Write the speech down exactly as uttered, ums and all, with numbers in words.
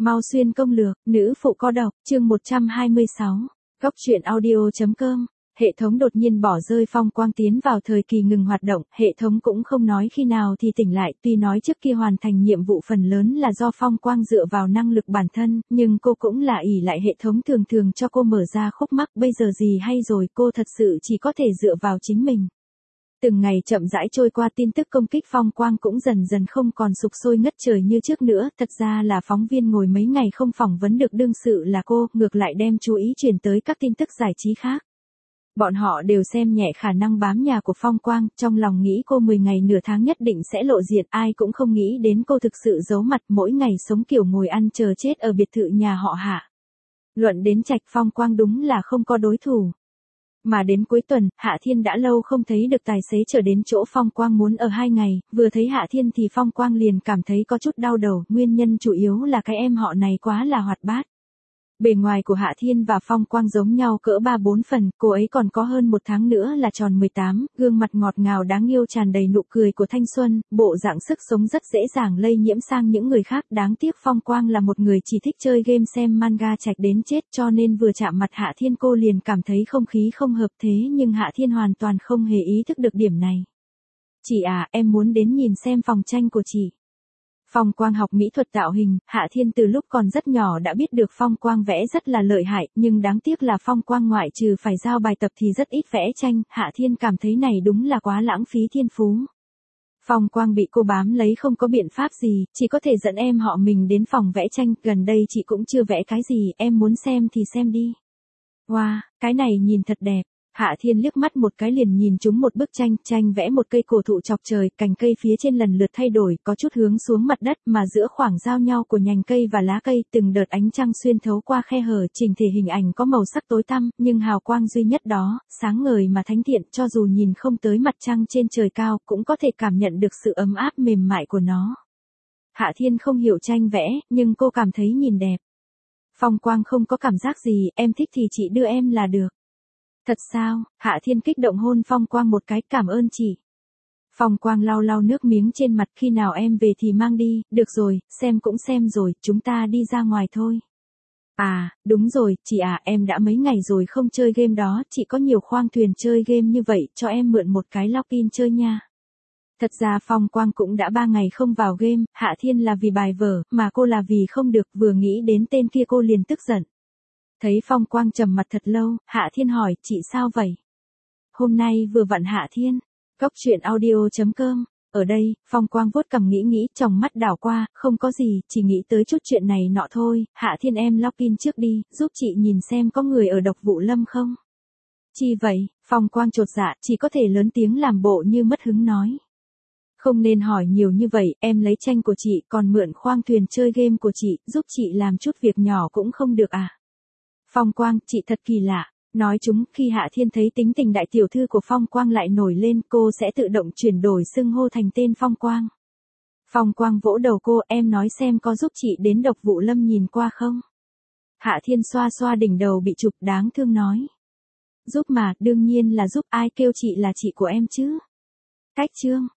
Mau xuyên công lược, nữ phụ có độc, chương một trăm hai mươi sáu. Góc truyện audio.com. Hệ thống đột nhiên bỏ rơi Phong Quang tiến vào thời kỳ ngừng hoạt động, hệ thống cũng không nói khi nào thì tỉnh lại, tuy nói trước kia hoàn thành nhiệm vụ phần lớn là do Phong Quang dựa vào năng lực bản thân, nhưng cô cũng là ỷ lại hệ thống thường thường cho cô mở ra khúc mắc, bây giờ gì hay rồi, cô thật sự chỉ có thể dựa vào chính mình. Từng ngày chậm rãi trôi qua, tin tức công kích Phong Quang cũng dần dần không còn sục sôi ngất trời như trước nữa, thật ra là phóng viên ngồi mấy ngày không phỏng vấn được đương sự là cô, ngược lại đem chú ý chuyển tới các tin tức giải trí khác. Bọn họ đều xem nhẹ khả năng bám nhà của Phong Quang, trong lòng nghĩ cô mười ngày nửa tháng nhất định sẽ lộ diện, ai cũng không nghĩ đến cô thực sự giấu mặt, mỗi ngày sống kiểu ngồi ăn chờ chết ở biệt thự nhà họ Hạ. Luận đến trạch, Phong Quang đúng là không có đối thủ. Mà đến cuối tuần, Hạ Thiên đã lâu không thấy được tài xế trở đến chỗ Phong Quang muốn ở hai ngày, vừa thấy Hạ Thiên thì Phong Quang liền cảm thấy có chút đau đầu, nguyên nhân chủ yếu là cái em họ này quá là hoạt bát. Bề ngoài của Hạ Thiên và Phong Quang giống nhau cỡ ba bốn phần, cô ấy còn có hơn một tháng nữa là tròn mười tám, gương mặt ngọt ngào đáng yêu tràn đầy nụ cười của thanh xuân, bộ dạng sức sống rất dễ dàng lây nhiễm sang những người khác, đáng tiếc Phong Quang là một người chỉ thích chơi game xem manga chạch đến chết, cho nên vừa chạm mặt Hạ Thiên cô liền cảm thấy không khí không hợp, thế nhưng Hạ Thiên hoàn toàn không hề ý thức được điểm này. Chị à, em muốn đến nhìn xem phòng tranh của chị. Phong Quang học mỹ thuật tạo hình, Hạ Thiên từ lúc còn rất nhỏ đã biết được Phong Quang vẽ rất là lợi hại, nhưng đáng tiếc là Phong Quang ngoại trừ phải giao bài tập thì rất ít vẽ tranh, Hạ Thiên cảm thấy này đúng là quá lãng phí thiên phú. Phong Quang bị cô bám lấy không có biện pháp gì, chỉ có thể dẫn em họ mình đến phòng vẽ tranh, gần đây chị cũng chưa vẽ cái gì, em muốn xem thì xem đi. Wow, cái này nhìn thật đẹp. Hạ Thiên liếc mắt một cái liền nhìn trúng một bức tranh, tranh vẽ một cây cổ thụ chọc trời, cành cây phía trên lần lượt thay đổi, có chút hướng xuống mặt đất, mà giữa khoảng giao nhau của nhành cây và lá cây, từng đợt ánh trăng xuyên thấu qua khe hở, chỉnh thể hình ảnh có màu sắc tối tăm, nhưng hào quang duy nhất đó, sáng ngời mà thánh thiện, cho dù nhìn không tới mặt trăng trên trời cao, cũng có thể cảm nhận được sự ấm áp mềm mại của nó. Hạ Thiên không hiểu tranh vẽ, nhưng cô cảm thấy nhìn đẹp. Phong Quang không có cảm giác gì, em thích thì chị đưa em là được. Thật sao? Hạ Thiên kích động hôn Phong Quang một cái, cảm ơn chị. Phong Quang lau lau nước miếng trên mặt, khi nào em về thì mang đi, được rồi, xem cũng xem rồi, chúng ta đi ra ngoài thôi. À, đúng rồi, chị à, em đã mấy ngày rồi không chơi game đó, chị có nhiều khoang thuyền chơi game như vậy, cho em mượn một cái login chơi nha. Thật ra Phong Quang cũng đã ba ngày không vào game, Hạ Thiên là vì bài vở, mà cô là vì không được, vừa nghĩ đến tên kia cô liền tức giận. Thấy Phong Quang trầm mặt thật lâu, Hạ Thiên hỏi, chị sao vậy? Hôm nay vừa vặn Hạ Thiên. Góc truyện audio.com. Ở đây, Phong Quang vuốt cằm nghĩ nghĩ, tròng mắt đảo qua, không có gì, chỉ nghĩ tới chút chuyện này nọ thôi, Hạ Thiên em login trước đi, giúp chị nhìn xem có người ở Độc Vụ Lâm không? Chi vậy? Phong Quang chột dạ, chỉ có thể lớn tiếng làm bộ như mất hứng nói. Không nên hỏi nhiều như vậy, em lấy tranh của chị, còn mượn khoang thuyền chơi game của chị, giúp chị làm chút việc nhỏ cũng không được à? Phong Quang, chị thật kỳ lạ. Nói chúng, khi Hạ Thiên thấy tính tình đại tiểu thư của Phong Quang lại nổi lên, cô sẽ tự động chuyển đổi xưng hô thành tên Phong Quang. Phong Quang vỗ đầu cô, em nói xem có giúp chị đến Độc Vụ Lâm nhìn qua không? Hạ Thiên xoa xoa đỉnh đầu bị chụp, đáng thương nói. Giúp mà, đương nhiên là giúp, ai kêu chị là chị của em chứ? Cách chương.